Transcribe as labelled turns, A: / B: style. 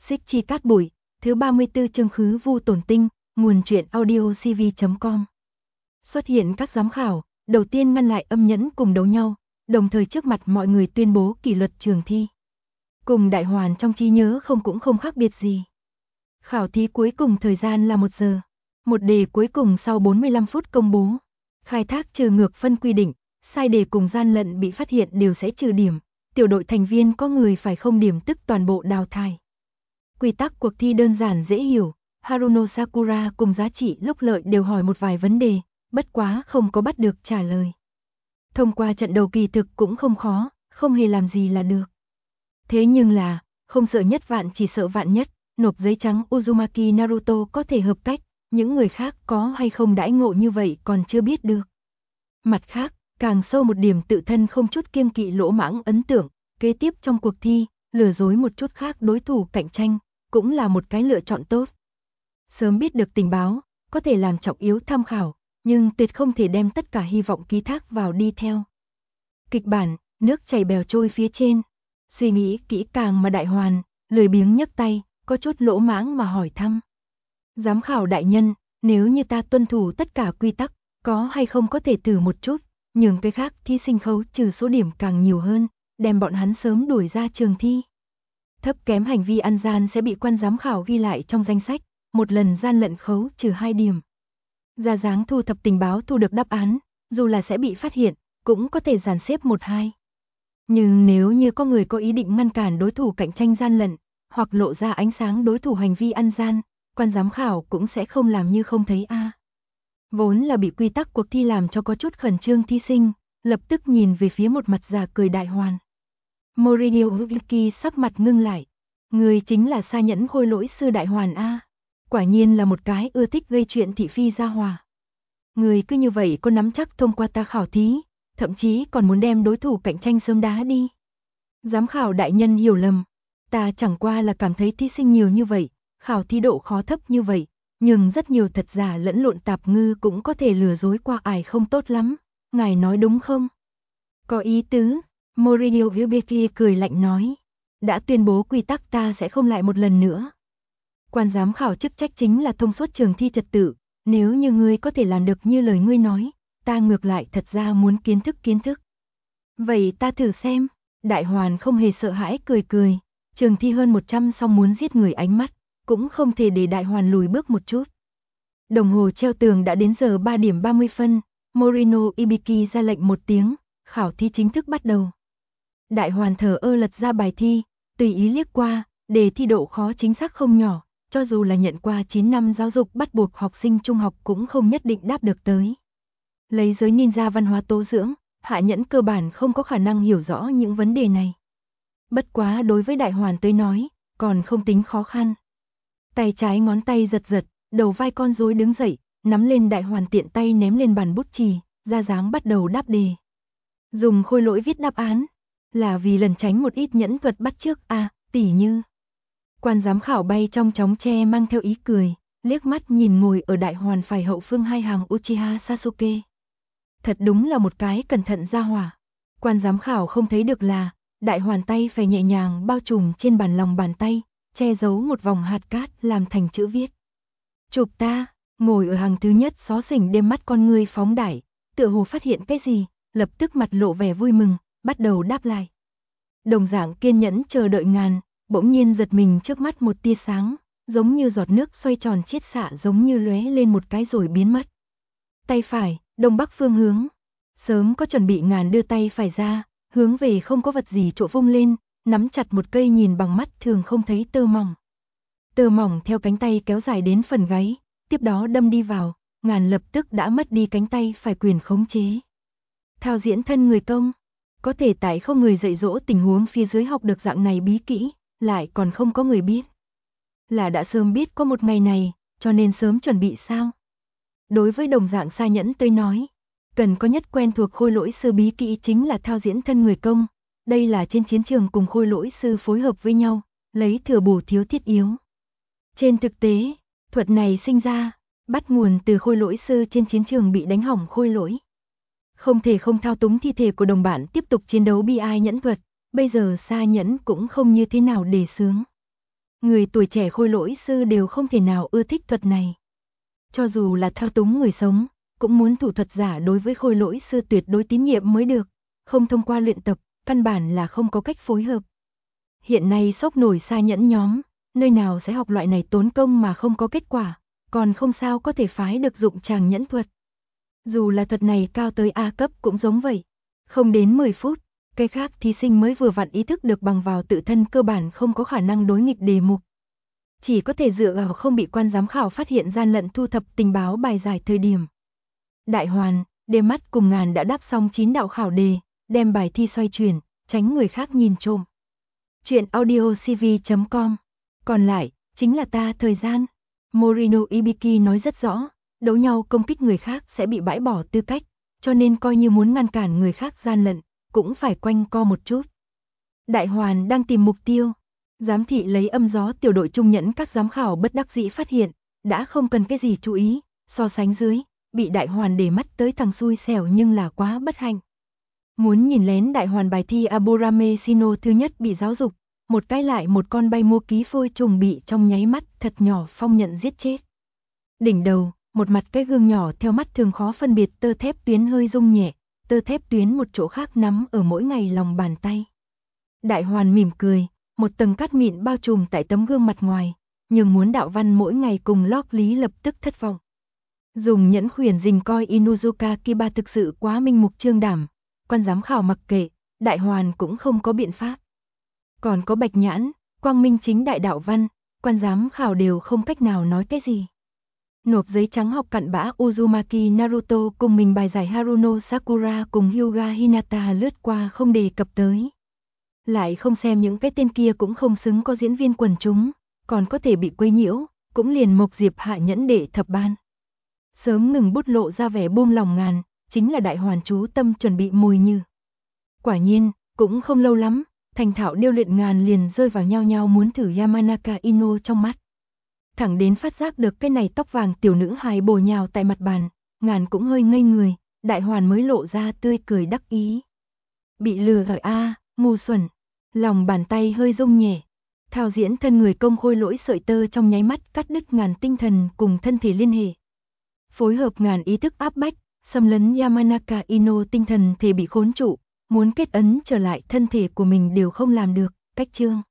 A: Xích chi cát bụi, thứ 34 chương khứ vu tổn tinh, nguồn truyện audio cv.com. Xuất hiện các giám khảo, đầu tiên ngăn lại âm nhẫn cùng đấu nhau, đồng thời trước mặt mọi người tuyên bố kỷ luật trường thi. Cùng đại hoàn trong trí nhớ cũng không khác biệt gì. Khảo thí cuối cùng thời gian là 1 giờ. Một đề cuối cùng sau 45 phút công bố. Khai thác trừ ngược phân quy định, sai đề cùng gian lận bị phát hiện đều sẽ trừ điểm. Tiểu đội thành viên có người phải không điểm tức toàn bộ đào thải. Quy tắc cuộc thi đơn giản dễ hiểu, Haruno Sakura cùng Giá Trị lúc lợi đều hỏi một vài vấn đề, bất quá không có bắt được trả lời. Thông qua trận đầu kỳ thực cũng không khó, không hề làm gì là được. Thế nhưng là, không sợ nhất vạn chỉ sợ vạn nhất, nộp giấy trắng Uzumaki Naruto có thể hợp cách, những người khác có hay không đãi ngộ như vậy còn chưa biết được. Mặt khác, càng sâu một điểm tự thân không chút kiêng kỵ lỗ mãng ấn tượng, kế tiếp trong cuộc thi, lừa dối một chút khác đối thủ cạnh tranh, cũng là một cái lựa chọn tốt. Sớm biết được tình báo, có thể làm trọng yếu tham khảo, nhưng tuyệt không thể đem tất cả hy vọng ký thác vào đi theo. Kịch bản, nước chảy bèo trôi phía trên, suy nghĩ kỹ càng mà đại hoàn, lười biếng nhấc tay, có chút lỗ mãng mà hỏi thăm. Giám khảo đại nhân, nếu như ta tuân thủ tất cả quy tắc, có hay không có thể thử một chút, nhường cái khác thí sinh khấu trừ số điểm càng nhiều hơn, đem bọn hắn sớm đuổi ra trường thi. Thấp kém hành vi ăn gian sẽ bị quan giám khảo ghi lại trong danh sách, một lần gian lận khấu trừ 2 điểm. Ra dáng thu thập tình báo thu được đáp án, dù là sẽ bị phát hiện, cũng có thể dàn xếp 1-2. Nhưng nếu như có người có ý định ngăn cản đối thủ cạnh tranh gian lận, hoặc lộ ra ánh sáng đối thủ hành vi ăn gian, quan giám khảo cũng sẽ không làm như không thấy a. Vốn là bị quy tắc cuộc thi làm cho có chút khẩn trương thí sinh, lập tức nhìn về phía một mặt già cười đại hoàn. Moriyo Viki sắc mặt ngưng lại. Người chính là Sa Nhẫn Khôi Lỗi sư đại hoàn a. Quả nhiên là một cái ưa thích gây chuyện thị phi gia hòa. Người cứ như vậy có nắm chắc thông qua ta khảo thí, thậm chí còn muốn đem đối thủ cạnh tranh sớm đá đi. Giám khảo đại nhân hiểu lầm, ta chẳng qua là cảm thấy thí sinh nhiều như vậy, khảo thí độ khó thấp như vậy, nhưng rất nhiều thật giả lẫn lộn tạp ngư cũng có thể lừa dối qua ải không tốt lắm, ngài nói đúng không? Có ý tứ, Moriyo Viki cười lạnh nói, đã tuyên bố quy tắc ta sẽ không lại một lần nữa. Quan giám khảo chức trách chính là thông suốt trường thi trật tự, nếu như ngươi có thể làm được như lời ngươi nói, ta ngược lại thật ra muốn kiến thức. Vậy ta thử xem, đại hoàn không hề sợ hãi cười cười, trường thi hơn 100 xong muốn giết người ánh mắt, cũng không thể để đại hoàn lùi bước một chút. Đồng hồ treo tường đã đến giờ 3 điểm 30 phân, Morino Ibiki ra lệnh một tiếng, khảo thi chính thức bắt đầu. Đại hoàn thờ ơ lật ra bài thi, tùy ý liếc qua, đề thi độ khó chính xác không nhỏ, cho dù là nhận qua 9 năm giáo dục bắt buộc học sinh trung học cũng không nhất định đáp được tới. Lấy giới ninja văn hóa tố dưỡng, hạ nhẫn cơ bản không có khả năng hiểu rõ những vấn đề này. Bất quá đối với đại hoàn tới nói, còn không tính khó khăn. Tay trái ngón tay giật giật, đầu vai con rối đứng dậy, nắm lên đại hoàn tiện tay ném lên bàn bút chì, ra dáng bắt đầu đáp đề. Dùng khôi lỗi viết đáp án, là vì lần tránh một ít nhẫn thuật bắt chước tỉ như. Quan giám khảo bay trong chóng tre mang theo ý cười, liếc mắt nhìn ngồi ở đại hoàn phải hậu phương 2 hàng Uchiha Sasuke. Thật đúng là một cái cẩn thận gia hỏa. Quan giám khảo không thấy được là, đại hoàn tay phải nhẹ nhàng bao trùm trên lòng bàn tay, che giấu một vòng hạt cát làm thành chữ viết. Chụp ta, ngồi ở hàng thứ nhất xó xỉnh đêm mắt con ngươi phóng đại, tựa hồ phát hiện cái gì, lập tức mặt lộ vẻ vui mừng, bắt đầu đáp lại. Đồng dạng kiên nhẫn chờ đợi ngàn, bỗng nhiên giật mình trước mắt một tia sáng, giống như giọt nước xoay tròn chiết xạ giống như lóe lên một cái rồi biến mất. Tay phải, đông bắc phương hướng. Sớm có chuẩn bị ngàn đưa tay phải ra, hướng về không có vật gì chỗ vung lên, nắm chặt một cây nhìn bằng mắt thường không thấy tơ mỏng. Tơ mỏng theo cánh tay kéo dài đến phần gáy, tiếp đó đâm đi vào, ngàn lập tức đã mất đi cánh tay phải quyền khống chế. Thao diễn thân người công, có thể tại không người dạy dỗ tình huống phía dưới học được dạng này bí kỹ, lại còn không có người biết. Là đã sớm biết có một ngày này, cho nên sớm chuẩn bị sao? Đối với đồng dạng Sa Nhẫn tới nói, cần có nhất quen thuộc khôi lỗi sư bí kỹ chính là thao diễn thân người công. Đây là trên chiến trường cùng khôi lỗi sư phối hợp với nhau, lấy thừa bổ thiếu thiết yếu. Trên thực tế, thuật này sinh ra, bắt nguồn từ khôi lỗi sư trên chiến trường bị đánh hỏng khôi lỗi. Không thể không thao túng thi thể của đồng bạn tiếp tục chiến đấu bi ai nhẫn thuật, bây giờ Sa Nhẫn cũng không như thế nào đề xướng. Người tuổi trẻ khôi lỗi sư đều không thể nào ưa thích thuật này. Cho dù là thao túng người sống, cũng muốn thủ thuật giả đối với khôi lỗi sư tuyệt đối tín nhiệm mới được, không thông qua luyện tập, căn bản là không có cách phối hợp. Hiện nay sốc nổi xa nhẫn nhóm, nơi nào sẽ học loại này tốn công mà không có kết quả, còn không sao có thể phái được dụng tràng nhẫn thuật. Dù là thuật này cao tới A cấp cũng giống vậy. Không đến 10 phút, cái khác thí sinh mới vừa vặn ý thức được bằng vào tự thân cơ bản không có khả năng đối nghịch đề mục. Chỉ có thể dựa vào không bị quan giám khảo phát hiện gian lận thu thập tình báo bài giải thời điểm. Đại Hoàn, Đê Mắt cùng Ngàn đã đáp xong 9 đạo khảo đề, đem bài thi xoay chuyển, tránh người khác nhìn trộm. Chuyện audiocv.com. Còn lại, chính là ta thời gian. Morino Ibiki nói rất rõ, đấu nhau công kích người khác sẽ bị bãi bỏ tư cách, cho nên coi như muốn ngăn cản người khác gian lận, cũng phải quanh co một chút. Đại Hoàn đang tìm mục tiêu. Giám thị lấy âm gió tiểu đội trung nhẫn các giám khảo bất đắc dĩ phát hiện, đã không cần cái gì chú ý, so sánh dưới, bị Đại Hoàn để mắt tới thằng xui xẻo nhưng là quá bất hạnh. Muốn nhìn lén Đại Hoàn bài thi Aborame Sino thứ nhất bị giáo dục, một cái lại một con bay mua ký phôi trùng bị trong nháy mắt thật nhỏ phong nhận giết chết. Đỉnh đầu, một mặt cái gương nhỏ theo mắt thường khó phân biệt tơ thép tuyến hơi rung nhẹ, tơ thép tuyến một chỗ khác nắm ở mỗi ngày lòng bàn tay. Đại Hoàn mỉm cười, một tầng cát mịn bao trùm tại tấm gương mặt ngoài, nhưng muốn đạo văn mỗi ngày cùng lóc lý lập tức thất vọng. Dùng nhẫn khuyển dình coi Inuzuka Kiba thực sự quá minh mục trương đảm, quan giám khảo mặc kệ, Đại Hoàn cũng không có biện pháp. Còn có Bạch Nhãn, Quang Minh chính đại đạo văn, quan giám khảo đều không cách nào nói cái gì. Nộp giấy trắng học cặn bã Uzumaki Naruto cùng mình bài giải Haruno Sakura cùng Hyuga Hinata lướt qua không đề cập tới. Lại không xem những cái tên kia cũng không xứng có diễn viên quần chúng, còn có thể bị quấy nhiễu, cũng liền Mộc Diệp hạ nhẫn đệ thập ban. Sớm ngừng bút lộ ra vẻ buông lòng Ngàn, chính là Đại Hoàn chú tâm chuẩn bị mùi như. Quả nhiên, cũng không lâu lắm, thành thạo điêu luyện Ngàn liền rơi vào nhau nhau muốn thử Yamanaka Ino trong mắt. Thẳng đến phát giác được cái này tóc vàng tiểu nữ hài bổ nhào tại mặt bàn, Ngàn cũng hơi ngây người, Đại Hoàn mới lộ ra tươi cười đắc ý. Bị lừa rồi a, ngu xuẩn. Lòng bàn tay hơi rung nhẹ, thao diễn thân người công khôi lỗi sợi tơ trong nháy mắt cắt đứt Ngàn tinh thần cùng thân thể liên hệ. Phối hợp Ngàn ý thức áp bách, xâm lấn Yamanaka Ino tinh thần thể bị khốn trụ, muốn kết ấn trở lại thân thể của mình đều không làm được, cách chương.